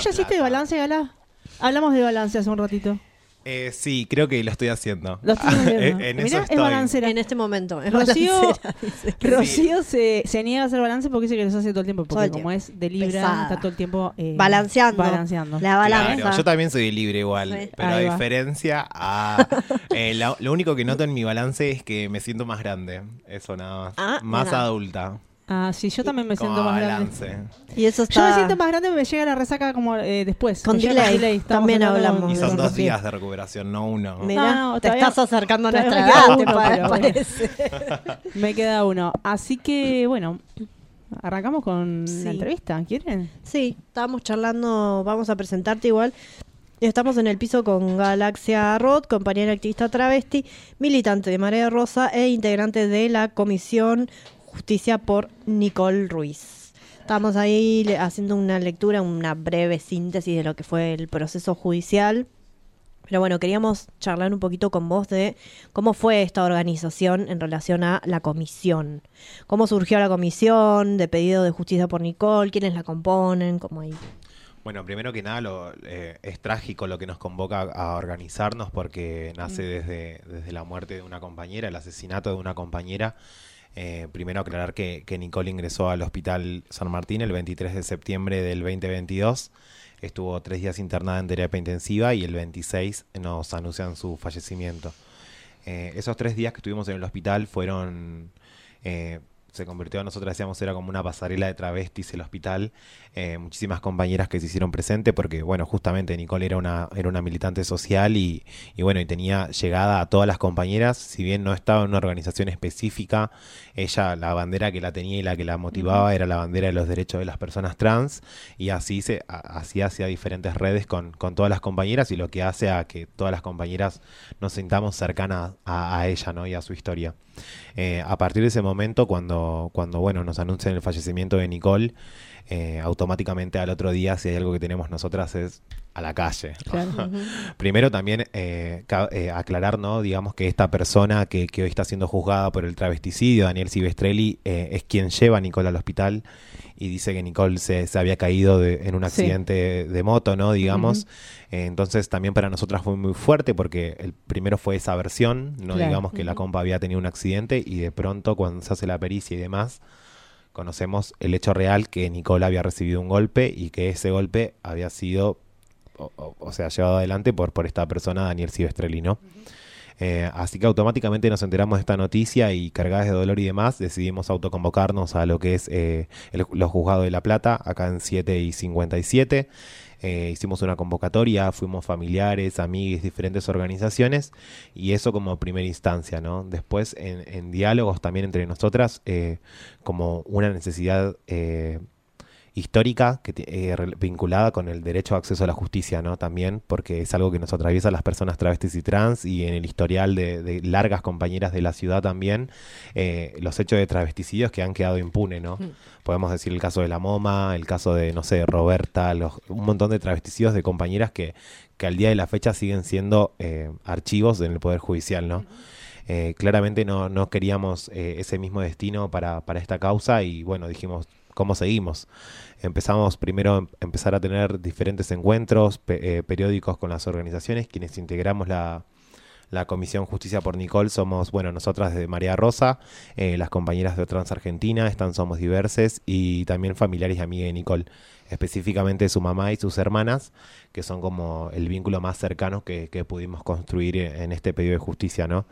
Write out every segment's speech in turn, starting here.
ya hiciste balance, Gala? Hablamos de balance hace un ratito. Sí, creo que lo estoy haciendo. Lo estoy haciendo. En Mirá, eso es estoy. balancera. En este momento. Es Rocío, balancera, dice. Rocío se niega a hacer balance porque dice que los hace todo el tiempo. Porque Todo el como tiempo. es de Libra, Pesada. está todo el tiempo Balanceando. La balanza. Claro, yo también soy de Libre igual, Sí. pero a Ahí va. diferencia lo único que noto en mi balance es que me siento más grande. Eso nada más. Ah, Más mira. adulta. Ah, sí, yo también me siento Como más grande. balance. Y eso Yo me está... siento más grande, me llega la resaca como después. Con Me llega delay. Estamos También hablando hablamos Y de son eso, 2 sí. días de recuperación, no uno. Mirá, No, te todavía- estás acercando a todavía nuestra me queda edad, uno, pero bueno. parece. Me queda uno. Así que, bueno, arrancamos con Sí. la entrevista. ¿Quieren? Sí, estábamos charlando, vamos a presentarte igual. Estamos en el piso con Galaxia Roth, compañera activista travesti, militante de Marea Rosa e integrante de la Comisión Justicia por Nicole Ruiz. Estamos ahí haciendo una lectura, una breve síntesis de lo que fue el proceso judicial. Pero bueno, queríamos charlar un poquito con vos de cómo fue esta organización en relación a la comisión. ¿Cómo surgió la comisión de pedido de justicia por Nicole? ¿Quiénes la componen? ¿Cómo ahí? Bueno, primero que nada es trágico lo que nos convoca a organizarnos porque nace desde la muerte de una compañera, el asesinato de una compañera. Primero aclarar que Nicole ingresó al Hospital San Martín el 23 de septiembre del 2022. Estuvo 3 días internada en terapia intensiva y el 26 nos anuncian su fallecimiento. Esos 3 días que estuvimos en el hospital fueron... se convirtió, nosotros decíamos, era como una pasarela de travestis el hospital. Muchísimas compañeras que se hicieron presente porque, bueno, justamente Nicole era una militante social y bueno, y tenía llegada a todas las compañeras. Si bien no estaba en una organización específica, ella, la bandera que la tenía y la que la motivaba era la bandera de los derechos de las personas trans, y así así hacía diferentes redes con todas las compañeras, y lo que hace a que todas las compañeras nos sintamos cercanas a ella, ¿no? Y a su historia. A partir de ese momento, cuando bueno, nos anuncian el fallecimiento de Nicole, automáticamente al otro día, si hay algo que tenemos nosotras, es a la calle. Claro. Primero también aclarar, ¿no? Digamos que esta persona que hoy está siendo juzgada por el travesticidio, Daniel Silvestrelli, es quien lleva a Nicole al hospital y dice que Nicole se había caído en un accidente de moto, ¿no? Digamos. Entonces también para nosotras fue muy fuerte porque el primero fue esa versión, no Claro. digamos que la compa había tenido un accidente, y de pronto cuando se hace la pericia y demás, conocemos el hecho real, que Nicole había recibido un golpe y que ese golpe había sido, o sea, llevado adelante por esta persona, Daniel Silvestrelli, ¿no? Así que automáticamente nos enteramos de esta noticia y, cargadas de dolor y demás, decidimos autoconvocarnos a lo que es los juzgados de La Plata, acá en 7 y 57. Hicimos una convocatoria, fuimos familiares, amigos, diferentes organizaciones, y eso como primera instancia, ¿no? Después en diálogos también entre nosotras, como una necesidad histórica vinculada con el derecho a acceso a la justicia, ¿no? También porque es algo que nos atraviesa a las personas travestis y trans, y en el historial de largas compañeras de la ciudad también, los hechos de travesticidios que han quedado impunes, ¿no? Podemos decir el caso de la MoMA, el caso de, no sé, Roberta, un montón de travesticidios de compañeras que al día de la fecha siguen siendo archivos en el Poder Judicial, ¿no? Claramente no queríamos ese mismo destino para esta causa, y bueno, dijimos, ¿cómo seguimos? Empezamos primero a empezar a tener diferentes encuentros periódicos con las organizaciones. Quienes integramos la Comisión Justicia por Nicole somos, bueno, nosotras de Marea Rosa, las compañeras de Trans Argentina, Somos Diverses, y también familiares y amigas de Nicole, específicamente su mamá y sus hermanas, que son como el vínculo más cercano que pudimos construir en este pedido de justicia, ¿no?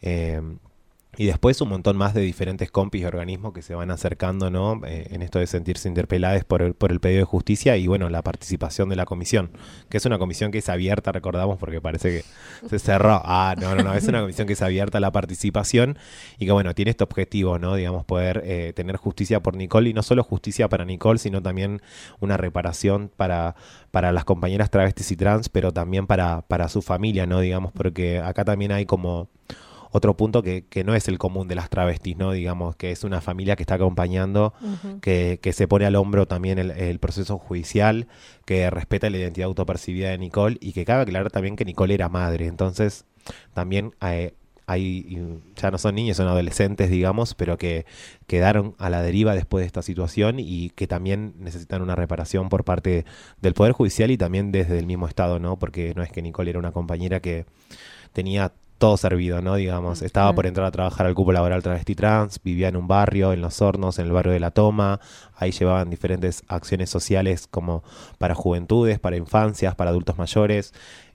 Y después un montón más de diferentes compis y organismos que se van acercando, ¿no? En esto de sentirse interpeladas por el pedido de justicia, y bueno, la participación de la comisión, que es una comisión que es abierta, recordamos, porque parece que se cerró. No, es una comisión que es abierta a la participación, y que bueno, tiene este objetivo, ¿no? Digamos, poder tener justicia por Nicole, y no solo justicia para Nicole, sino también una reparación para las compañeras travestis y trans, pero también para su familia, ¿no? Digamos, porque acá también hay como otro punto que no es el común de las travestis, ¿no? Digamos, que es una familia que está acompañando, que se pone al hombro también el proceso judicial, que respeta la identidad autopercibida de Nicole, y que cabe aclarar también que Nicole era madre. Entonces, también ya no son niños, son adolescentes, digamos, pero que quedaron a la deriva después de esta situación y que también necesitan una reparación por parte del Poder Judicial y también desde el mismo Estado, ¿no? Porque no es que Nicole era una compañera que tenía todo servido, ¿no? Digamos, estaba por entrar a trabajar al cupo laboral travesti trans, vivía en un barrio, en Los Hornos, en el barrio de La Toma, ahí llevaban diferentes acciones sociales como para juventudes, para infancias, para adultos mayores,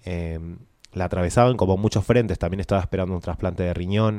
la atravesaban como muchos frentes, también estaba esperando un trasplante de riñón,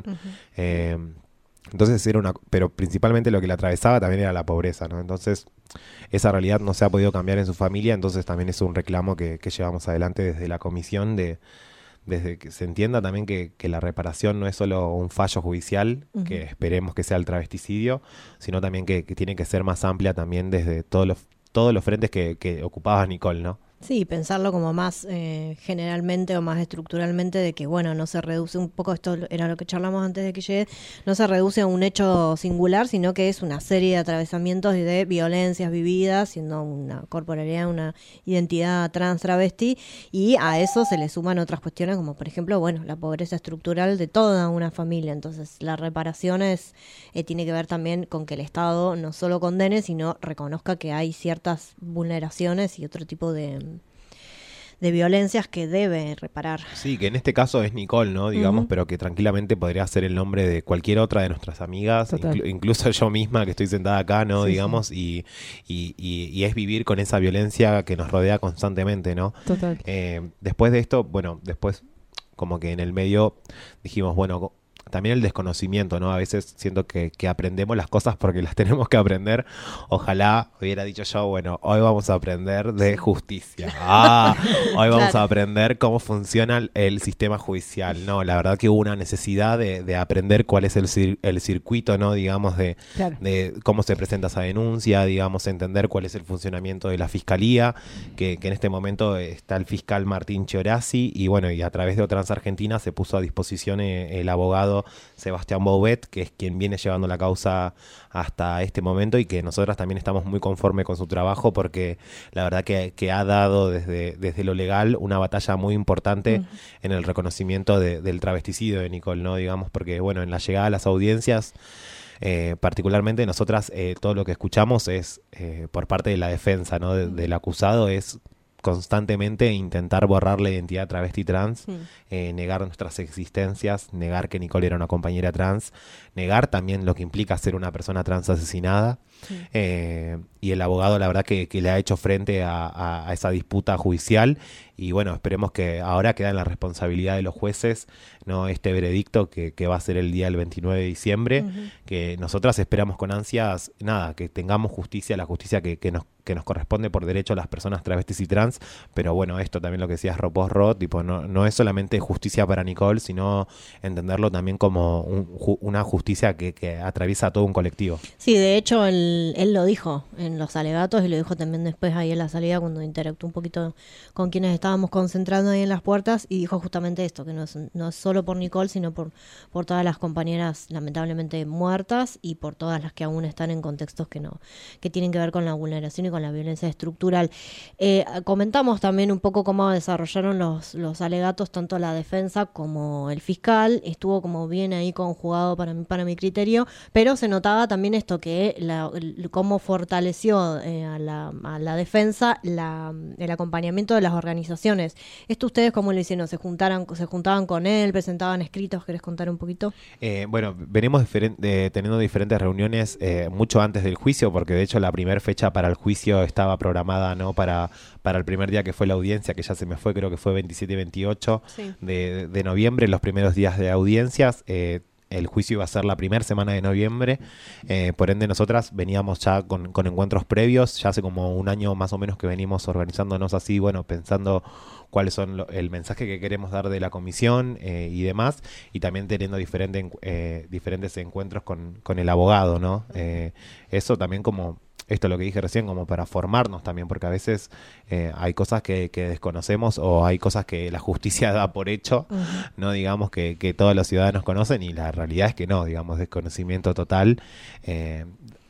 entonces pero principalmente lo que la atravesaba también era la pobreza, ¿no? Entonces esa realidad no se ha podido cambiar en su familia, entonces también es un reclamo que llevamos adelante desde la comisión desde que se entienda también que la reparación no es solo un fallo judicial, que esperemos que sea el travesticidio, sino también que tiene que ser más amplia también desde todos los frentes que ocupaba Nicole, ¿no? Sí, pensarlo como más generalmente o más estructuralmente de que, bueno, no se reduce un poco, esto era lo que charlamos antes de que llegue, no se reduce a un hecho singular, sino que es una serie de atravesamientos y de violencias vividas, siendo una corporalidad, una identidad trans travesti, y a eso se le suman otras cuestiones como, por ejemplo, bueno, la pobreza estructural de toda una familia. Entonces, la reparación tiene que ver también con que el Estado no solo condene, sino reconozca que hay ciertas vulneraciones y otro tipo de violencias que debe reparar. Sí, que en este caso es Nicole, ¿no? Digamos, pero que tranquilamente podría ser el nombre de cualquier otra de nuestras amigas, incluso yo misma que estoy sentada acá, ¿no? Sí, digamos, sí. Y es vivir con esa violencia que nos rodea constantemente, ¿no? Total. Después de esto, bueno, después como que en el medio dijimos, bueno, también el desconocimiento, ¿no? A veces siento que aprendemos las cosas porque las tenemos que aprender. Ojalá hubiera dicho yo, bueno, hoy vamos a aprender de justicia. Hoy vamos a aprender cómo funciona el sistema judicial. No, la verdad que hubo una necesidad de aprender cuál es el circuito, ¿no? Digamos, de cómo se presenta esa denuncia, digamos, entender cuál es el funcionamiento de la fiscalía, que en este momento está el fiscal Martín Chiorazzi y bueno, y a través de Trans Argentina se puso a disposición el abogado Sebastián Bouvet, que es quien viene llevando la causa hasta este momento y que nosotras también estamos muy conformes con su trabajo porque la verdad que ha dado desde lo legal una batalla muy importante en el reconocimiento del travesticidio de Nicole, ¿no? Digamos, porque bueno, en la llegada a las audiencias particularmente nosotras todo lo que escuchamos es por parte de la defensa, ¿no? Del acusado es constantemente intentar borrar la identidad travesti trans, negar nuestras existencias, negar que Nicole era una compañera trans, negar también lo que implica ser una persona trans asesinada. Y el abogado la verdad que le ha hecho frente a esa disputa judicial y bueno, esperemos que ahora queda en la responsabilidad de los jueces, ¿no? Este veredicto que va a ser el día del 29 de diciembre, que nosotras esperamos con ansias, nada, que tengamos justicia, la justicia que nos corresponde por derecho a las personas travestis y trans, pero bueno, esto también lo que decías Ro, tipo, no es solamente justicia para Nicole, sino entenderlo también como una justicia que atraviesa a todo un colectivo. Sí, de hecho él lo dijo en los alegatos y lo dijo también después ahí en la salida cuando interactuó un poquito con quienes estábamos concentrando ahí en las puertas y dijo justamente esto, que no es solo por Nicole, sino por todas las compañeras lamentablemente muertas y por todas las que aún están en contextos que tienen que ver con la vulneración y con la violencia estructural. Comentamos también un poco cómo desarrollaron los alegatos, tanto la defensa como el fiscal, estuvo como bien ahí conjugado para mi criterio, pero se notaba también esto que cómo fortaleció a la defensa el acompañamiento de las organizaciones. ¿Esto ustedes cómo lo hicieron? ¿Se juntaban con él? ¿Presentaban escritos? ¿Querés contar un poquito? Bueno, venimos teniendo diferentes reuniones mucho antes del juicio, porque de hecho la primera fecha para el juicio estaba programada, ¿no? Para el primer día que fue la audiencia, que ya se me fue, creo que fue 27 y 28 de noviembre, los primeros días de audiencias. El juicio iba a ser la primera semana de noviembre, por ende nosotras veníamos ya con encuentros previos, ya hace como un año más o menos que venimos organizándonos así, bueno, pensando cuáles son el mensaje que queremos dar de la comisión y demás, y también teniendo diferentes encuentros con el abogado, ¿no? Eso también como... Esto es lo que dije recién, como para formarnos también, porque a veces hay cosas que desconocemos o hay cosas que la justicia da por hecho, no digamos que todos los ciudadanos conocen y la realidad es que no, digamos, desconocimiento total.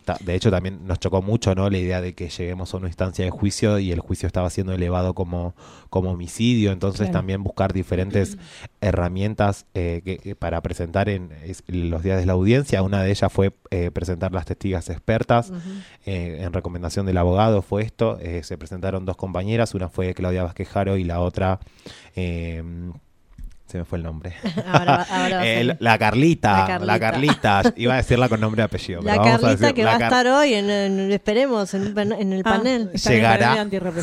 de hecho también nos chocó mucho, ¿no? La idea de que lleguemos a una instancia de juicio y el juicio estaba siendo elevado como homicidio, entonces también buscar diferentes herramientas para presentar en los días de la audiencia. Una de ellas fue presentar las testigas expertas. En recomendación del abogado fue esto. Se presentaron 2 compañeras, una fue Claudia Vázquez Jaro y la otra... se me fue el nombre. Ahora la Carlita. Iba a decirla con nombre y apellido. La Carlita que va a estar hoy, esperemos, en el panel. Llegará.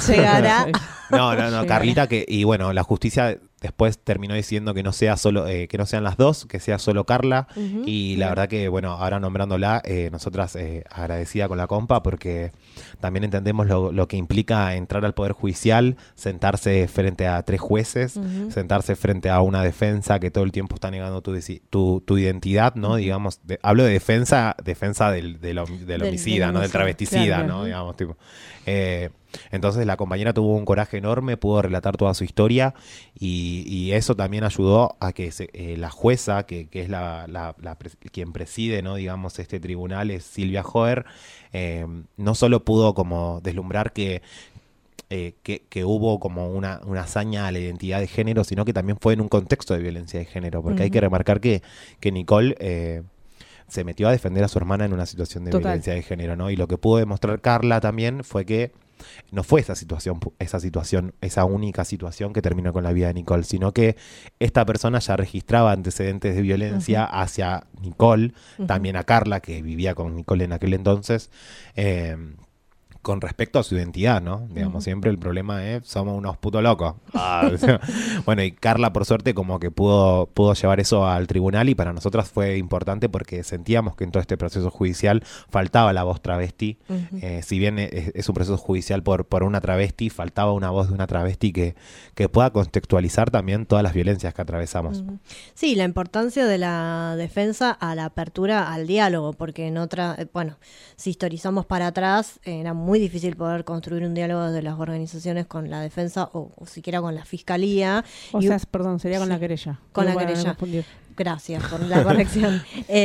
No, Carlita, y bueno, la justicia después terminó diciendo que no sea solo, que no sean las 2, que sea solo Carla. Y la verdad que, bueno, ahora nombrándola, nosotras agradecida con la compa, porque también entendemos lo que implica entrar al Poder Judicial, sentarse frente a 3 jueces, sentarse frente a una defensa que todo el tiempo está negando tu identidad, ¿no? Digamos, hablo de defensa del homicida, ¿no? Del travesticida, claro, ¿no? Digamos, tipo... entonces la compañera tuvo un coraje enorme, pudo relatar toda su historia y eso también ayudó a que la jueza, que es quien preside, ¿no? Digamos, este tribunal, es Silvia Joer, no solo pudo como deslumbrar que hubo como una hazaña a la identidad de género, sino que también fue en un contexto de violencia de género, porque hay que remarcar que Nicole... se metió a defender a su hermana en una situación de violencia de género, ¿no? Y lo que pudo demostrar Carla también fue que no fue esa única situación que terminó con la vida de Nicole, sino que esta persona ya registraba antecedentes de violencia hacia Nicole, también a Carla, que vivía con Nicole en aquel entonces, con respecto a su identidad, ¿no? Digamos, siempre el problema es, somos unos putos locos. Bueno, y Carla, por suerte, como que pudo llevar eso al tribunal, y para nosotras fue importante porque sentíamos que en todo este proceso judicial faltaba la voz travesti. Si bien es un proceso judicial por una travesti, faltaba una voz de una travesti que pueda contextualizar también todas las violencias que atravesamos. Sí, la importancia de la defensa a la apertura al diálogo, porque en si historizamos para atrás, era muy difícil poder construir un diálogo de las organizaciones con la defensa o siquiera con la fiscalía. Sería con la querella. Con la querella. Gracias por la corrección.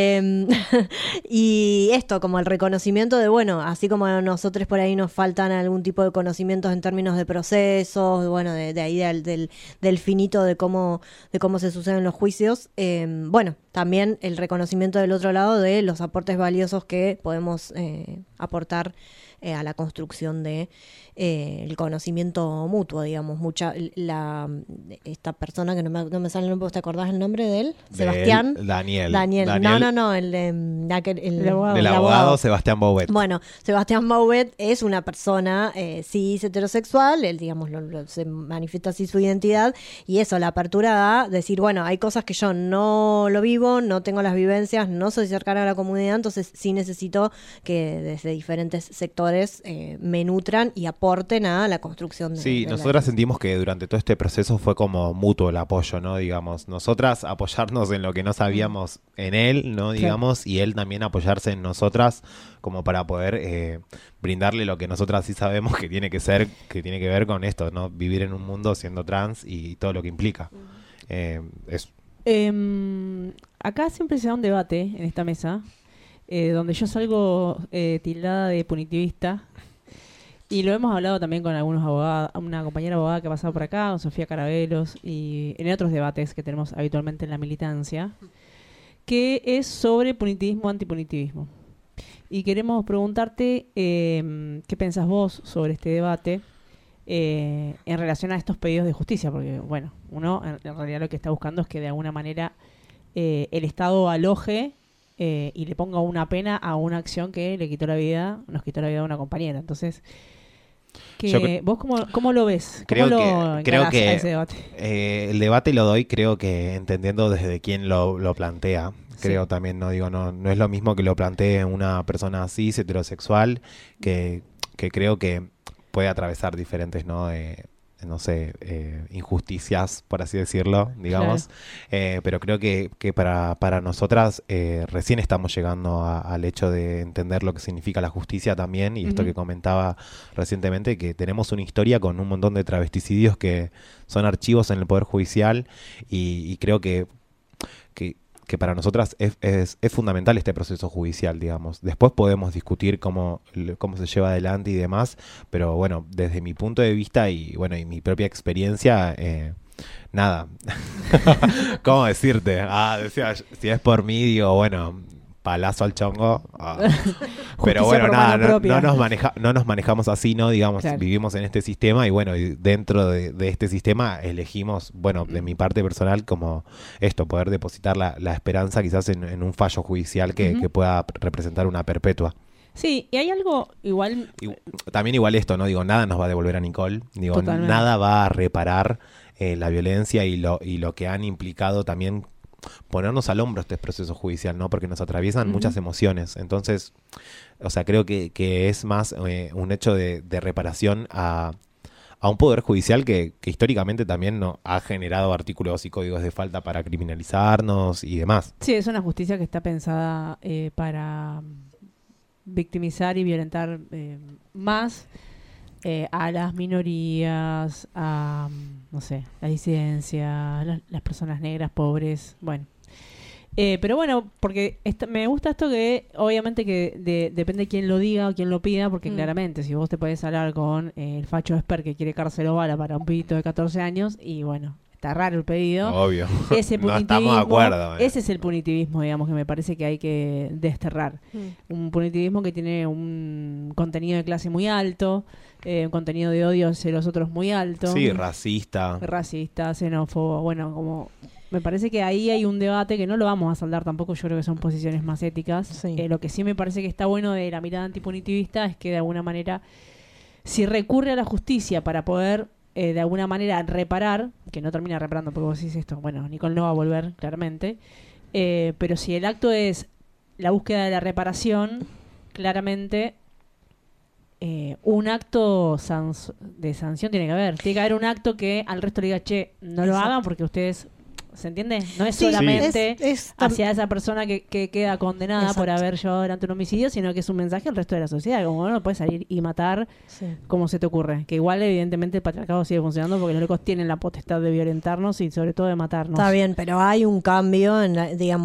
Y esto, como el reconocimiento de, bueno, así como a nosotros por ahí nos faltan algún tipo de conocimientos en términos de procesos, bueno, de ahí del finito de cómo se suceden los juicios, bueno, también el reconocimiento del otro lado de los aportes valiosos que podemos aportar a la construcción de el conocimiento mutuo, digamos. Esta persona que no me sale el nombre, ¿te acordás el nombre de él? Sebastián. Daniel. No, el abogado Sebastián Bouvet. Bueno, Sebastián Bouvet es una persona cis heterosexual, él, digamos, se manifiesta así su identidad, y eso, la apertura a decir, bueno, hay cosas que yo no lo vivo, no tengo las vivencias, no soy cercana a la comunidad, entonces sí necesito que desde diferentes sectores me nutran y aporten a la construcción de... Sí, nosotras sentimos que durante todo este proceso fue como mutuo el apoyo, ¿no? Digamos, nosotras apoyarnos en lo que no sabíamos en él, ¿no? Digamos, y él también apoyarse en nosotras como para poder brindarle lo que nosotras sí sabemos que tiene que ver con esto, ¿no? Vivir en un mundo siendo trans y todo lo que implica. Acá siempre se da un debate en esta mesa, donde yo salgo tildada de punitivista, y lo hemos hablado también con algunos abogados, una compañera abogada que ha pasado por acá, con Sofía Carabelos, y en otros debates que tenemos habitualmente en la militancia, que es sobre punitivismo, antipunitivismo. Y queremos preguntarte qué pensás vos sobre este debate en relación a estos pedidos de justicia, porque, bueno, uno en realidad lo que está buscando es que de alguna manera el Estado aloje y le ponga una pena a una acción que nos quitó la vida a una compañera. Entonces, ¿vos cómo lo ves? ¿Cómo creo que ese debate? El debate lo doy, creo que entendiendo desde quién lo plantea. Creo también, no es lo mismo que lo plantee una persona cis, heterosexual, que creo que puede atravesar diferentes, injusticias, por así decirlo, digamos. Claro. Pero creo que para nosotras recién estamos llegando al hecho de entender lo que significa la justicia también, y esto que comentaba recientemente, que tenemos una historia con un montón de travesticidios que son archivos en el Poder Judicial, y creo que que para nosotras es fundamental este proceso judicial, digamos. Después podemos discutir cómo se lleva adelante y demás, pero bueno, desde mi punto de vista y bueno, y mi propia experiencia, nada. ¿Cómo decirte? Decía, si es por mí, digo, bueno, palazo al chongo. Pero bueno, nada, no nos manejamos así, ¿no? Digamos, claro. Vivimos en este sistema y bueno, y dentro de este sistema elegimos, bueno, de mi parte personal, como esto, poder depositar la esperanza quizás en un fallo judicial que pueda representar una perpetua. Sí, y hay algo igual... También igual esto, ¿no? Digo, nada nos va a devolver a Nicole. Digo, totalmente. Nada va a reparar la violencia y lo que han implicado también ponernos al hombro este proceso judicial, ¿no? Porque nos atraviesan muchas emociones. Entonces, o sea, creo que es más un hecho de reparación a un poder judicial que históricamente también no ha generado artículos y códigos de falta para criminalizarnos y demás. Sí, es una justicia que está pensada para victimizar y violentar más a las minorías, a, no sé, la disidencia, las personas negras, pobres, bueno. Pero bueno, porque me gusta esto que obviamente que depende de quién lo diga o quién lo pida, porque claramente si vos te podés hablar con el facho Esper que quiere cárcel o bala para un pibito de 14 años y bueno, está raro el pedido. Obvio. Ese no estamos de acuerdo. Ese es el punitivismo, digamos, que me parece que hay que desterrar. Un punitivismo que tiene un contenido de clase muy alto, un contenido de odio hacia los otros muy alto. Sí, racista, xenófobo. Bueno, como me parece que ahí hay un debate que no lo vamos a saldar tampoco. Yo creo que son posiciones más éticas. Sí. Lo que sí me parece que está bueno de la mirada antipunitivista es que de alguna manera, si recurre a la justicia para poder de alguna manera reparar, que no termina reparando porque vos decís esto, bueno, Nicole no va a volver, claramente, pero si el acto es la búsqueda de la reparación, claramente un acto de sanción tiene que haber un acto que al resto le diga, che, no lo hagan porque ustedes... ¿Se entiende? No es solamente hacia esa persona que queda condenada por haber llevado adelante un homicidio, sino que es un mensaje al resto de la sociedad. Como no puedes salir y matar como se te ocurre. Que igual, evidentemente, el patriarcado sigue funcionando porque los locos tienen la potestad de violentarnos y sobre todo de matarnos. Está bien, pero hay un cambio en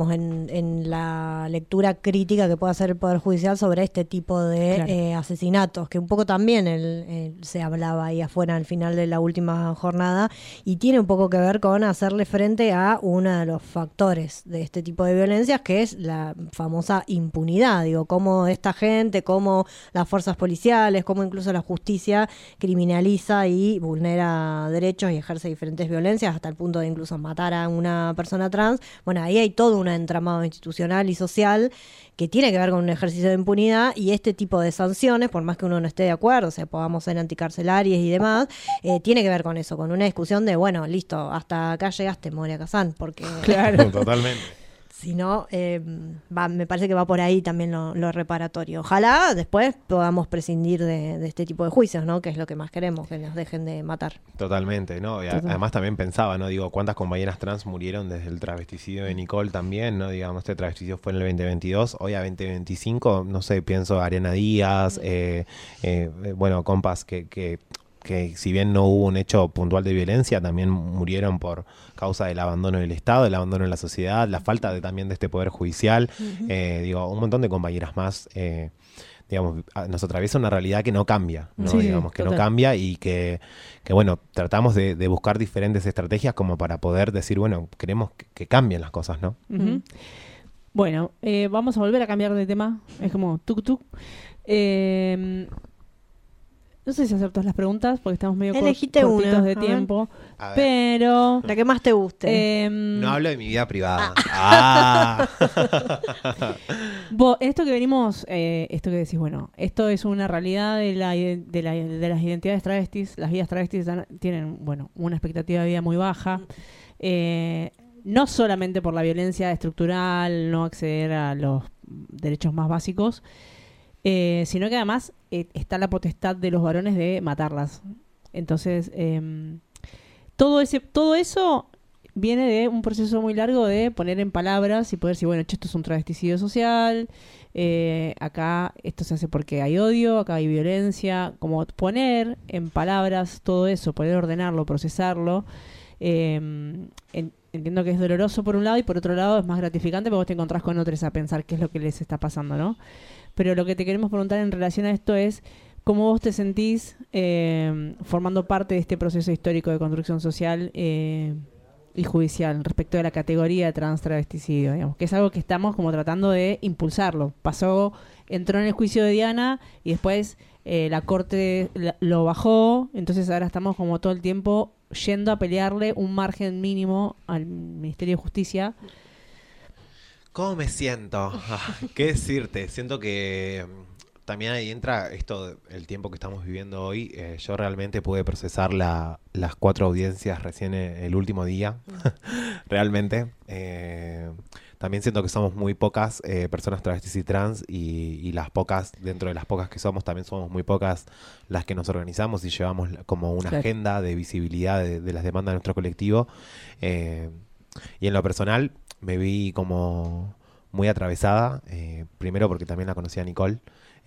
la lectura crítica que puede hacer el Poder Judicial sobre este tipo de asesinatos, que un poco también se hablaba ahí afuera al final de la última jornada, y tiene un poco que ver con hacerle frente a uno de los factores de este tipo de violencias, que es la famosa impunidad. Digo, cómo esta gente, cómo las fuerzas policiales, cómo incluso la justicia criminaliza y vulnera derechos y ejerce diferentes violencias hasta el punto de incluso matar a una persona trans. Bueno, ahí hay todo un entramado institucional y social que tiene que ver con un ejercicio de impunidad, y este tipo de sanciones, por más que uno no esté de acuerdo, o sea, podamos ser anticarcelarias y demás, tiene que ver con eso, con una discusión de, bueno, listo, hasta acá llegaste, Moria Kazán, porque... Claro, totalmente. Si no, me parece que va por ahí también lo reparatorio. Ojalá después podamos prescindir de este tipo de juicios, ¿no? Que es lo que más queremos, que nos dejen de matar. Totalmente, ¿no? Y además también pensaba, ¿no? Digo, ¿cuántas compañeras trans murieron desde el travesticidio de Nicole también, ¿no? Digamos, este travesticidio fue en el 2022, hoy a 2025, no sé, pienso Ariana Díaz, bueno, compas que si bien no hubo un hecho puntual de violencia, también murieron por causa del abandono del Estado, del abandono de la sociedad, la falta también de este poder judicial. Digo, un montón de compañeras más, digamos, nos atraviesa una realidad que no cambia, ¿no? Sí, digamos, que total. no cambia y que bueno, tratamos de buscar diferentes estrategias como para poder decir, bueno, queremos que cambien las cosas, ¿no? Bueno, vamos a volver a cambiar de tema. Es como tuk-tuk. No sé si hacer todas las preguntas porque estamos medio Elegite cortitos una, de a ver. tiempo. A ver. Pero... La que más te guste. No hablo de mi vida privada. Esto que venimos, esto que decís, bueno, esto es una realidad de las identidades travestis. Las vidas travestis tienen, bueno, una expectativa de vida muy baja. No solamente por la violencia estructural, no acceder a los derechos más básicos, sino que además está la potestad de los varones de matarlas. Entonces, todo eso viene de un proceso muy largo de poner en palabras y poder decir, bueno, esto es un travesticidio social, acá esto se hace porque hay odio, acá hay violencia, como poner en palabras todo eso, poder ordenarlo, procesarlo, entiendo que es doloroso por un lado y por otro lado es más gratificante porque vos te encontrás con otros a pensar qué es lo que les está pasando, ¿no? Pero lo que te queremos preguntar en relación a esto es cómo vos te sentís formando parte de este proceso histórico de construcción social y judicial respecto de la categoría de trans-travesticidio, digamos, que es algo que estamos como tratando de impulsarlo. Entró en el juicio de Diana y después la Corte lo bajó, entonces ahora estamos como todo el tiempo yendo a pelearle un margen mínimo al Ministerio de Justicia. ¿Cómo me siento? ¿Qué decirte? Siento que también ahí entra esto, el tiempo que estamos viviendo hoy. Yo realmente pude procesar las 4 audiencias recién el último día. Realmente. También siento que somos muy pocas personas travestis y trans y dentro de las pocas que somos, también somos muy pocas las que nos organizamos y llevamos como una agenda de visibilidad de las demandas de nuestro colectivo. Y en lo personal me vi como muy atravesada, primero porque también la conocí a Nicole,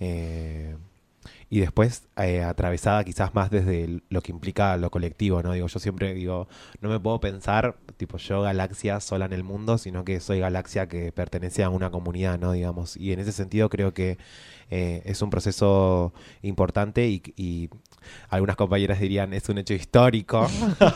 y después atravesada quizás más desde lo que implica lo colectivo, ¿no? Yo siempre digo, no me puedo pensar tipo yo Galaxia sola en el mundo, sino que soy Galaxia que pertenece a una comunidad, ¿no? Digamos, y en ese sentido creo que es un proceso importante y algunas compañeras dirían es un hecho histórico,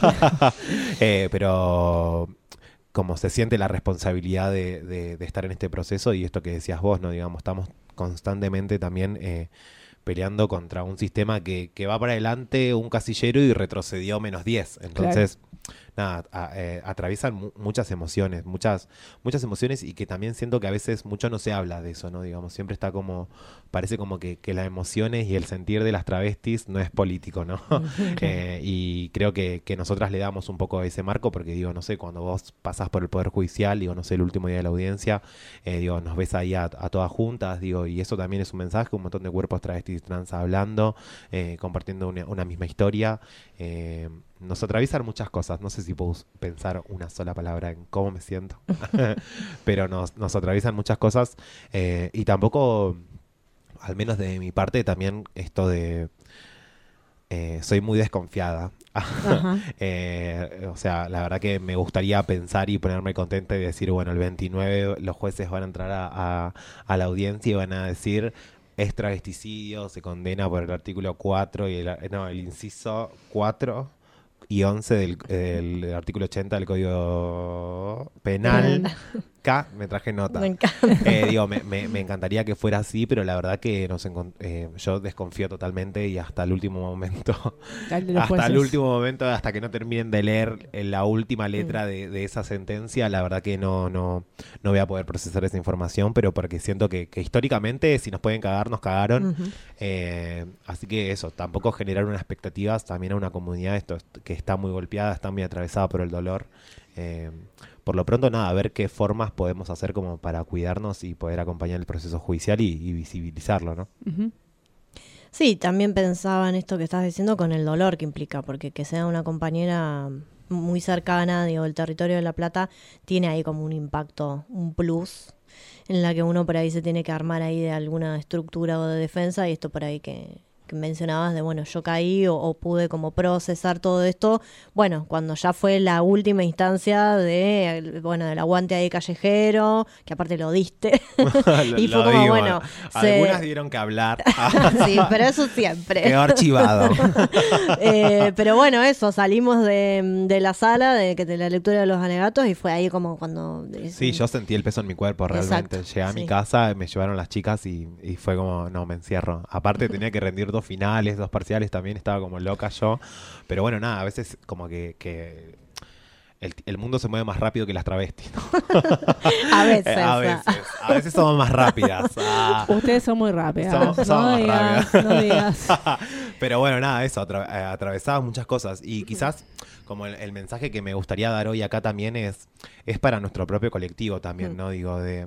pero como se siente la responsabilidad de estar en este proceso y esto que decías vos, ¿no? Digamos, estamos constantemente también peleando contra un sistema que va para adelante un casillero y retrocedió -10. Entonces, nada, atraviesan muchas emociones, muchas emociones y que también siento que a veces mucho no se habla de eso, ¿no? Digamos, siempre está como, parece como que las emociones y el sentir de las travestis no es político, ¿no? Y creo que nosotras le damos un poco a ese marco porque digo, no sé, cuando vos pasás por el Poder Judicial, digo, no sé, el último día de la audiencia, digo, nos ves ahí a todas juntas, digo, y eso también es un mensaje, un montón de cuerpos travestis y trans hablando, compartiendo una misma historia. Nos atraviesan muchas cosas, no sé si puedo pensar una sola palabra en cómo me siento, pero nos atraviesan muchas cosas y tampoco, al menos de mi parte, también esto de soy muy desconfiada. O sea, la verdad que me gustaría pensar y ponerme contenta y decir, bueno, el 29 los jueces van a entrar a la audiencia y van a decir es travesticidio, se condena por el artículo 4 y el inciso 4 y 11 del artículo 80 del Código Penal. Me traje nota. Me encanta. Digo, me encantaría que fuera así, pero la verdad que yo desconfío totalmente y hasta el último momento, hasta que no terminen de leer la última letra de esa sentencia, la verdad que no voy a poder procesar esa información, pero porque siento que históricamente si nos pueden cagar, nos cagaron. Así que eso, tampoco generar unas expectativas también a una comunidad que está muy golpeada, está muy atravesada por el dolor. Por lo pronto, nada, a ver qué formas podemos hacer como para cuidarnos y poder acompañar el proceso judicial y visibilizarlo, ¿no? Sí, también pensaba en esto que estás diciendo con el dolor que implica, porque que sea una compañera muy cercana, digo, del territorio de La Plata, tiene ahí como un impacto, un plus, en la que uno por ahí se tiene que armar ahí de alguna estructura o de defensa, y esto por ahí que mencionabas de, bueno, yo caí o pude como procesar todo esto, bueno, cuando ya fue la última instancia del aguante ahí callejero, que aparte lo diste, y fue como, bueno... Algunas dieron que hablar. Sí, pero eso siempre. Quedó archivado. Pero bueno, eso, salimos de la sala, de la lectura de los alegatos, y fue ahí como cuando... Sí, yo sentí el peso en mi cuerpo, realmente. Exacto, Llegué a mi casa, me llevaron las chicas y fue como, no, me encierro. Aparte tenía que rendir 2 finales, 2 parciales, también estaba como loca yo, pero bueno, nada, a veces como que el mundo se mueve más rápido que las travestis, ¿no? A veces. A veces somos más rápidas. Ustedes son muy rápidas. Somos más rápidas. No digas. Pero bueno, nada, eso, atravesaba muchas cosas y quizás como el mensaje que me gustaría dar hoy acá también es para nuestro propio colectivo también, ¿no? Digo,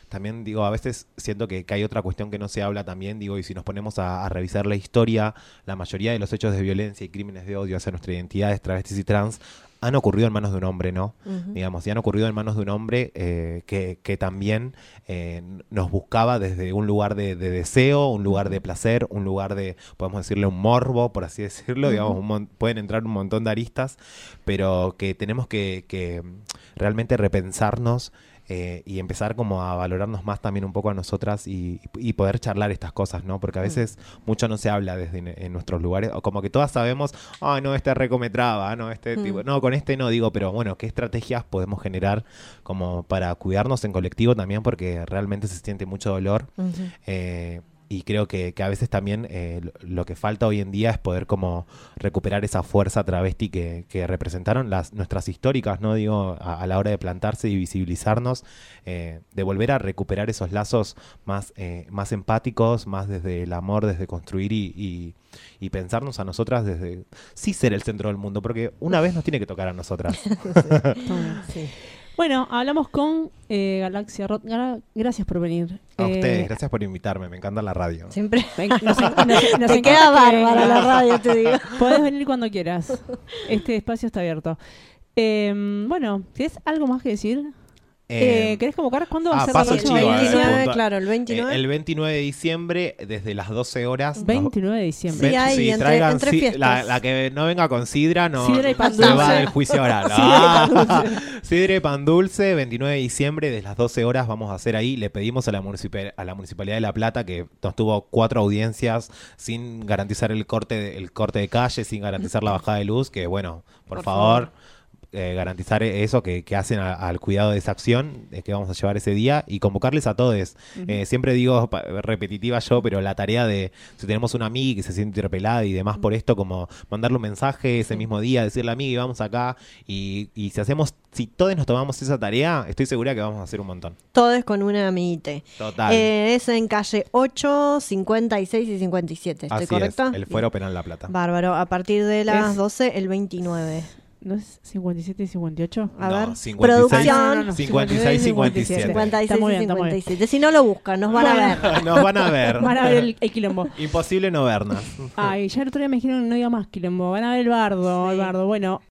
también digo, a veces siento que hay otra cuestión que no se habla también, digo, y si nos ponemos a revisar la historia, la mayoría de los hechos de violencia y crímenes de odio hacia nuestra identidad, travestis y trans, han ocurrido en manos de un hombre, ¿no? Digamos, y han ocurrido en manos de un hombre que también nos buscaba desde un lugar de deseo, un lugar de placer, un lugar de, podemos decirle, un morbo, por así decirlo, digamos, pueden entrar un montón de aristas, pero que tenemos que realmente repensarnos y empezar como a valorarnos más también un poco a nosotras y poder charlar estas cosas, ¿no? Porque a veces mucho no se habla desde en nuestros lugares, o como que todas sabemos, no, este recometraba, no, este tipo, no, con este no, digo, pero bueno, ¿qué estrategias podemos generar como para cuidarnos en colectivo también? Porque realmente se siente mucho dolor. Y creo que a veces también lo que falta hoy en día es poder como recuperar esa fuerza travesti que representaron nuestras históricas, ¿no? Digo, a la hora de plantarse y visibilizarnos, de volver a recuperar esos lazos más empáticos, más desde el amor, desde construir y pensarnos a nosotras desde sí ser el centro del mundo, porque una vez nos tiene que tocar a nosotras. Sí. Bueno, hablamos con Galaxia Roth. Gracias por venir. A ustedes, gracias por invitarme, me encanta la radio. Siempre. Nos Te encanta queda que- bárbara la radio, te digo. Podés venir cuando quieras. Este espacio está abierto. Bueno, ¿tienes algo más que decir? ¿Querés convocar? ¿Cuándo va a ser la paso el próxima chivo, a ver, edición? puntual. Claro, el 29. El 29 de diciembre, desde las 12 horas. 29 de diciembre. Sí, hay entre traigan fiestas. la que no venga con sidra, no Sidra y pan se va dulce. del juicio oral. Sidra y pan dulce. Sidra y pan dulce, 29 de diciembre, desde las 12 horas vamos a hacer ahí. Le pedimos a la Municipalidad de La Plata, que nos tuvo 4 audiencias sin garantizar el corte de calle, sin garantizar la bajada de luz, que bueno, por favor. Garantizar eso que hacen al cuidado de esa acción que vamos a llevar ese día y convocarles a todos. Siempre digo, repetitiva yo, pero la tarea de, si tenemos una amiga que se siente interpelada y demás por esto, como mandarle un mensaje ese mismo día, decirle amiga, vamos acá, y si todos nos tomamos esa tarea, estoy segura que vamos a hacer un montón. Todos con una amiguite. Total. Es en calle 8, 56 y 57. ¿Estoy Así correcto? es, el Fuero Penal La Plata. Bárbaro. A partir de las Es- 12, el 29. ¿No es 57 y 58? A No, ver. 56, Producción. 56, 57. 56 Está muy y bien, está muy bien. 57. Si no lo buscan, nos van a ver. Nos van a ver. Van a ver el quilombo. Imposible no vernos. Ay, ya el otro día me dijeron que no diga más quilombo. Van a ver el bardo, Sí. el bardo. Bueno,